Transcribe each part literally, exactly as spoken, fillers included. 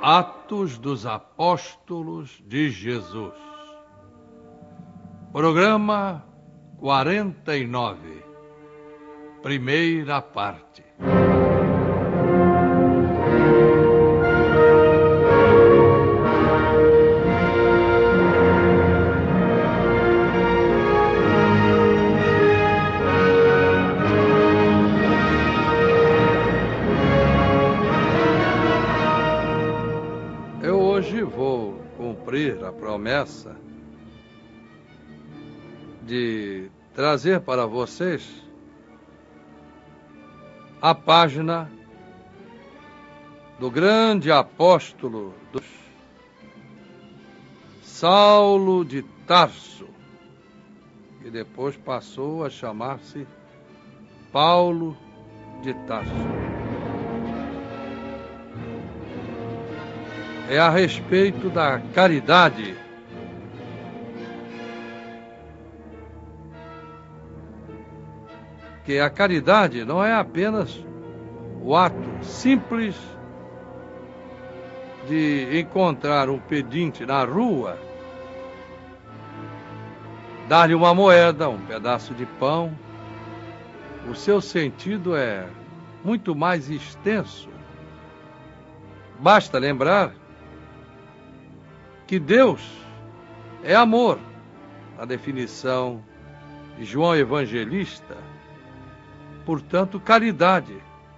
Atos dos Apóstolos de Jesus. Programa quarenta e nove. Primeira parte. Eu hoje vou cumprir a promessa de trazer para vocês a página do grande apóstolo dos Saulo de Tarso, que depois passou a chamar-se Paulo de Tarso. É a respeito da caridade. Que a caridade não é apenas o ato simples de encontrar um pedinte na rua, dar-lhe uma moeda, um pedaço de pão. O seu sentido é muito mais extenso. Basta lembrar que Deus é amor, a definição de João Evangelista. Portanto, caridade,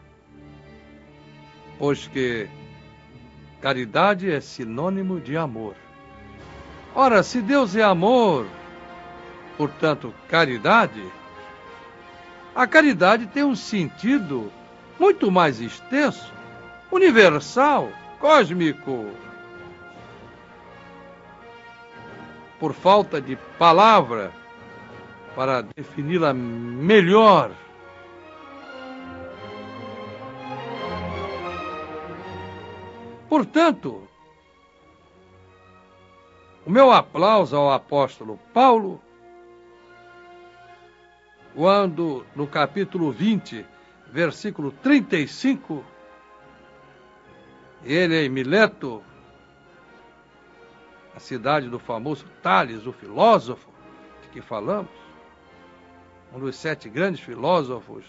pois que caridade é sinônimo de amor. Ora, se Deus é amor, portanto, caridade, a caridade tem um sentido muito mais extenso, universal, cósmico. Por falta de palavra para defini-la melhor, portanto, o meu aplauso ao apóstolo Paulo, quando no capítulo vinte, versículo trinta e cinco, ele em Mileto, a cidade do famoso Tales, o filósofo de que falamos, um dos sete grandes filósofos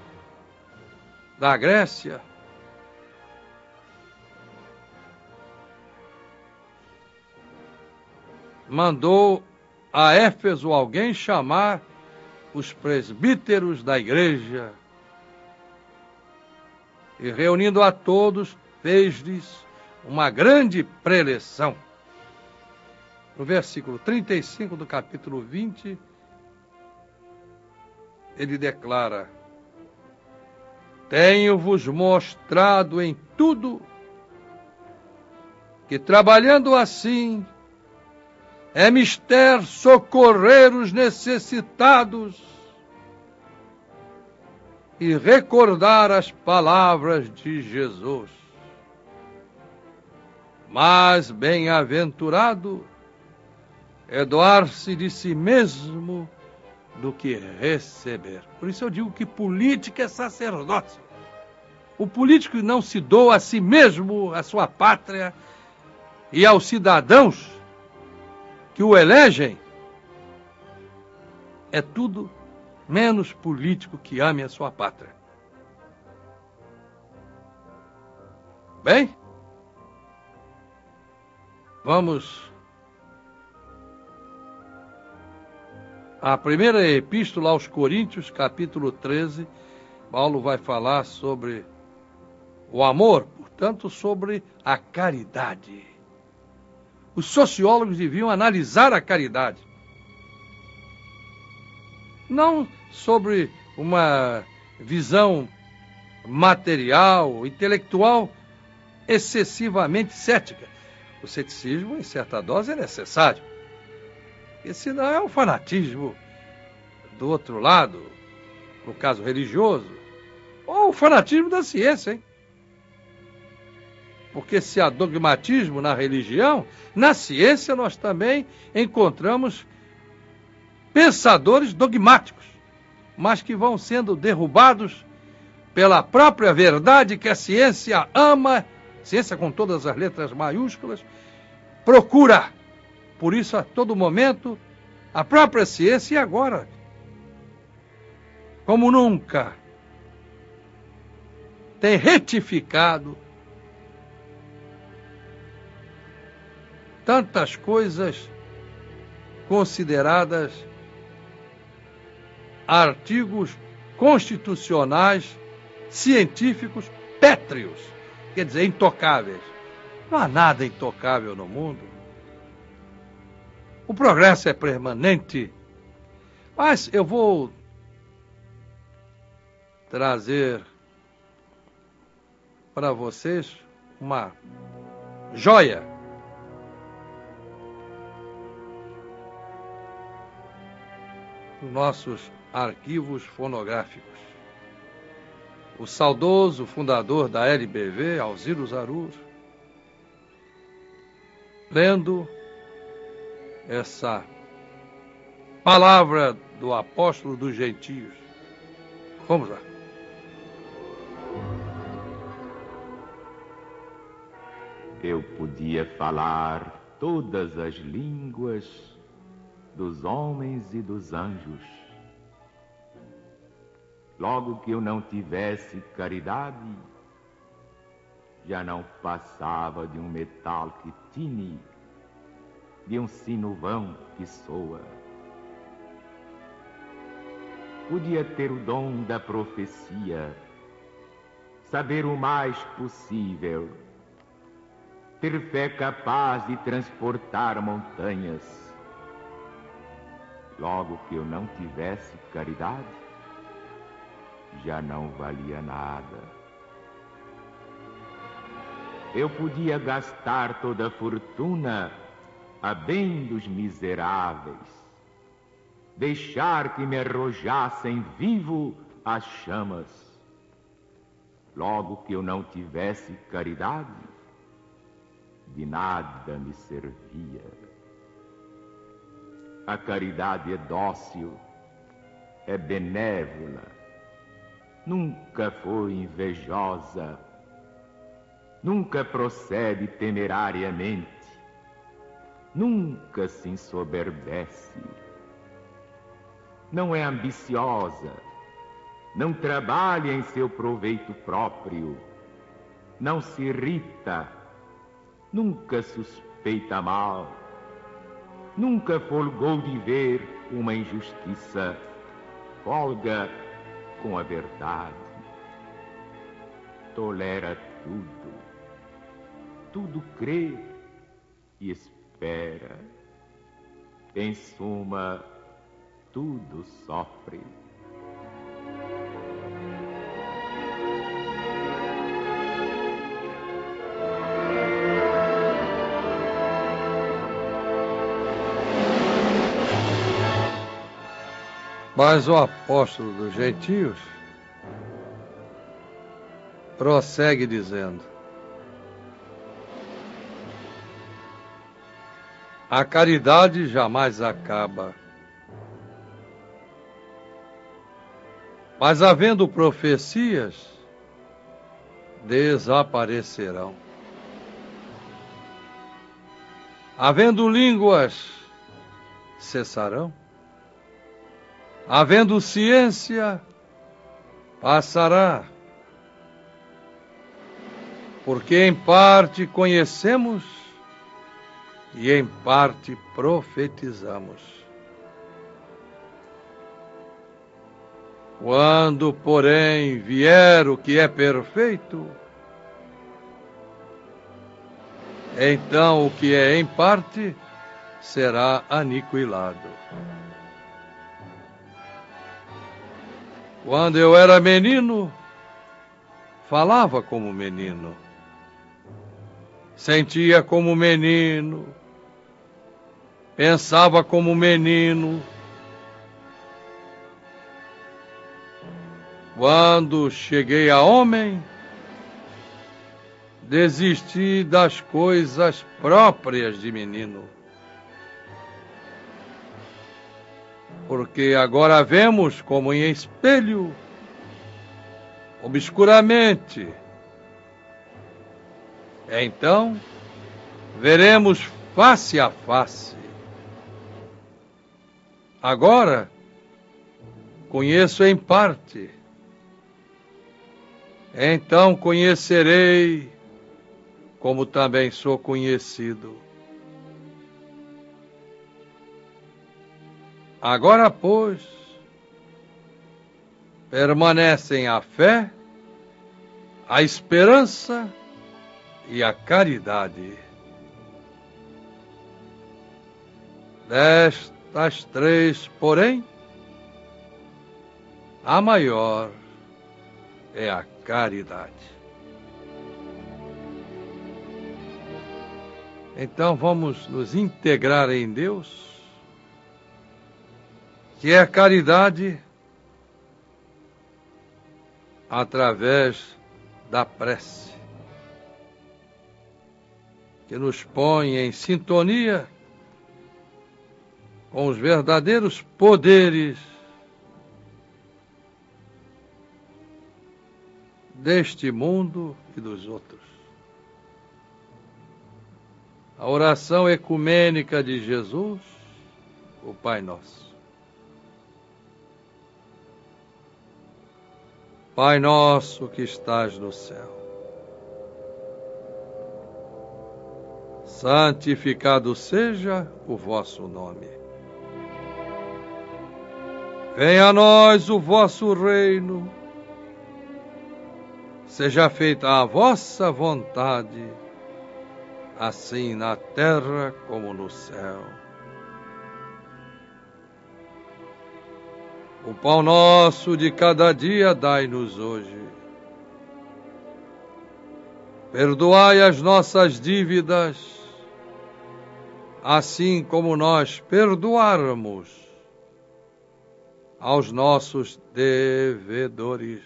da Grécia, mandou a Éfeso alguém chamar os presbíteros da igreja e, reunindo a todos, fez-lhes uma grande preleção. No versículo trinta e cinco do capítulo vinte, ele declara: tenho-vos mostrado em tudo que, trabalhando assim, é mister socorrer os necessitados e recordar as palavras de Jesus. Mas bem-aventurado é doar-se de si mesmo do que receber. Por isso eu digo que política é sacerdócio. O político não se doa a si mesmo, à sua pátria e aos cidadãos que o elegem, é tudo menos político que ame a sua pátria. Bem, vamos à primeira epístola aos Coríntios, capítulo treze. Paulo vai falar sobre o amor, portanto, sobre a caridade. Os sociólogos deviam analisar a caridade, não sobre uma visão material, intelectual, excessivamente cética. O ceticismo, em certa dose, é necessário. E senão é um fanatismo do outro lado, no caso religioso, ou o fanatismo da ciência, hein? Porque se há dogmatismo na religião, na ciência nós também encontramos pensadores dogmáticos, mas que vão sendo derrubados pela própria verdade que a ciência ama ciência com todas as letras maiúsculas, procura, por isso, a todo momento, a própria ciência, e agora, como nunca, tem retificado tantas coisas consideradas artigos constitucionais, científicos, pétreos, quer dizer, intocáveis. Não há nada intocável no mundo. O progresso é permanente. Mas eu vou trazer para vocês uma joia dos nossos arquivos fonográficos. O saudoso fundador da L B V, Alziro Zarur, lendo essa palavra do apóstolo dos gentios. Vamos lá. Eu podia falar todas as línguas dos homens e dos anjos. Logo que eu não tivesse caridade, já não passava de um metal que tine, de um sino vão que soa. Podia ter o dom da profecia, saber o mais possível, ter fé capaz de transportar montanhas. Logo que eu não tivesse caridade, já não valia nada. Eu podia gastar toda a fortuna a bem dos miseráveis, deixar que me arrojassem vivo as chamas. Logo que eu não tivesse caridade, de nada me servia. A caridade é dócil, é benévola, nunca foi invejosa, nunca procede temerariamente, nunca se ensoberbece, não é ambiciosa, não trabalha em seu proveito próprio, não se irrita, nunca suspeita mal, nunca folgou de ver uma injustiça, folga com a verdade, tolera tudo, tudo crê e espera, em suma, tudo sofre. Mas o apóstolo dos gentios prossegue dizendo: a caridade jamais acaba, mas havendo profecias, desaparecerão. Havendo línguas, cessarão. Havendo ciência, passará. Porque em parte conhecemos e em parte profetizamos. Quando, porém, vier o que é perfeito, então o que é em parte será aniquilado. Quando eu era menino, falava como menino, sentia como menino, pensava como menino. Quando cheguei a homem, desisti das coisas próprias de menino. Porque agora vemos como em espelho, obscuramente, Então, veremos face a face. Agora, conheço em parte. Então conhecerei, como também sou conhecido. Agora, pois, permanecem a fé, a esperança e a caridade. Destas três, porém, a maior é a caridade. Então vamos nos integrar em Deus, que é a caridade através da prece, que nos põe em sintonia com os verdadeiros poderes deste mundo e dos outros. A oração ecumênica de Jesus, o Pai Nosso. Pai nosso que estás no céu, santificado seja o vosso nome. Venha a nós o vosso reino. Seja feita a vossa vontade, assim na terra como no céu. O pão nosso de cada dia dai-nos hoje. Perdoai as nossas dívidas, assim como nós perdoáramos aos nossos devedores.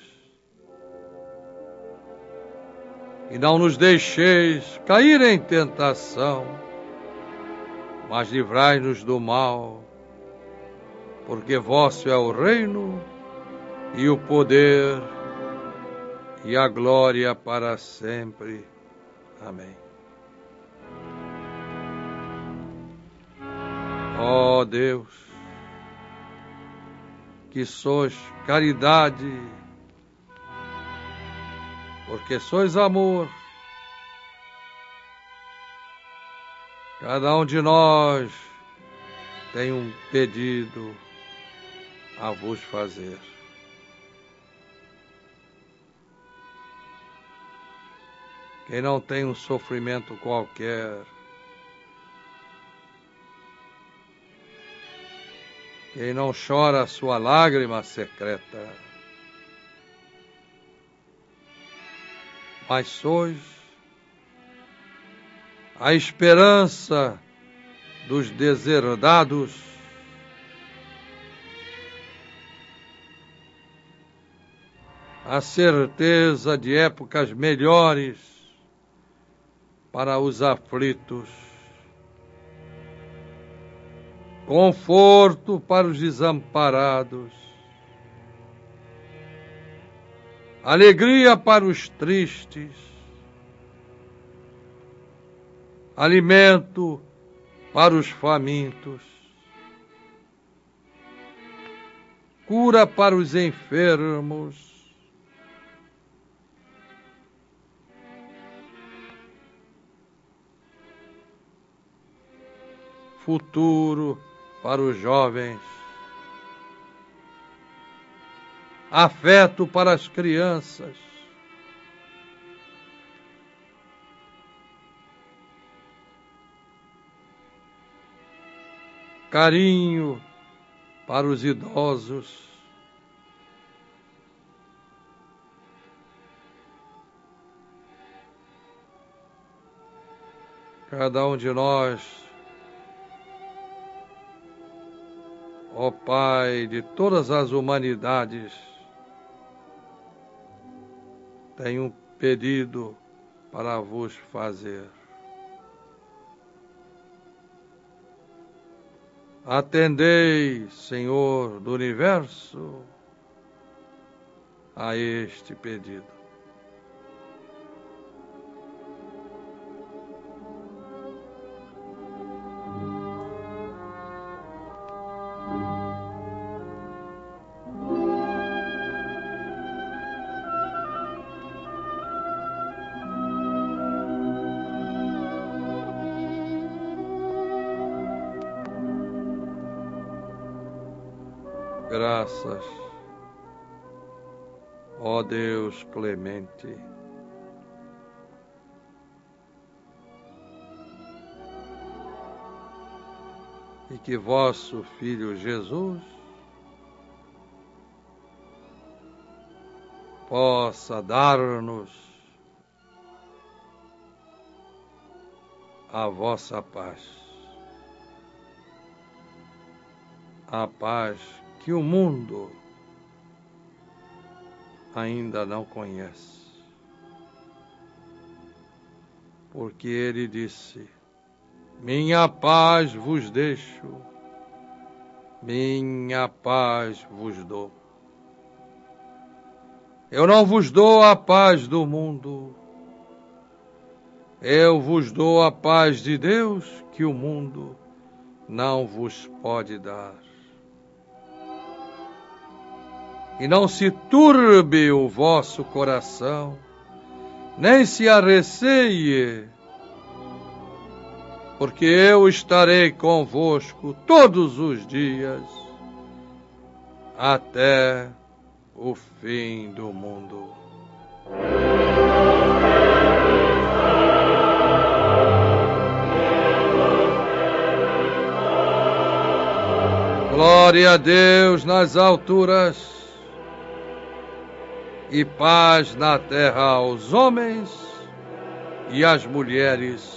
E não nos deixeis cair em tentação, mas livrai-nos do mal, porque vosso é o reino, e o poder, e a glória para sempre. Amém. Ó Deus, que sois caridade, porque sois amor, cada um de nós tem um pedido a vos fazer. Quem não tem um sofrimento qualquer, quem não chora a sua lágrima secreta, mas sois a esperança dos deserdados, a certeza de épocas melhores para os aflitos, conforto para os desamparados, alegria para os tristes, alimento para os famintos, cura para os enfermos, futuro para os jovens, afeto para as crianças, carinho para os idosos, cada um de nós, ó Pai de todas as humanidades, tem um pedido para vos fazer. Atendei, Senhor do Universo, a este pedido. graças, ó Deus clemente. E que vosso Filho Jesus possa dar-nos a vossa paz, a paz que o mundo ainda não conhece, porque ele disse: minha paz vos deixo, minha paz vos dou. Eu não vos dou a paz do mundo, eu vos dou a paz de Deus que o mundo não vos pode dar. E não se turbe o vosso coração, nem se arreceie, porque eu estarei convosco todos os dias, até o fim do mundo. Glória a Deus nas alturas e paz na terra aos homens e às mulheres,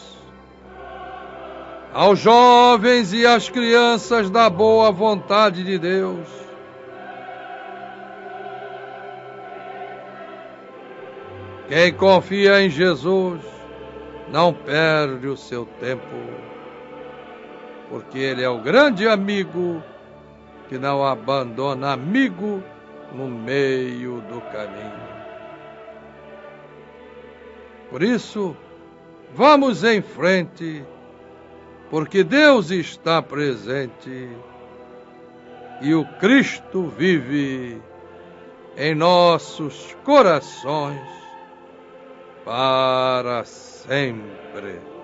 aos jovens e às crianças da boa vontade de Deus. Quem confia em Jesus não perde o seu tempo, porque Ele é o grande amigo que não abandona amigo no meio do caminho. Por isso, vamos em frente, porque Deus está presente e o Cristo vive em nossos corações para sempre.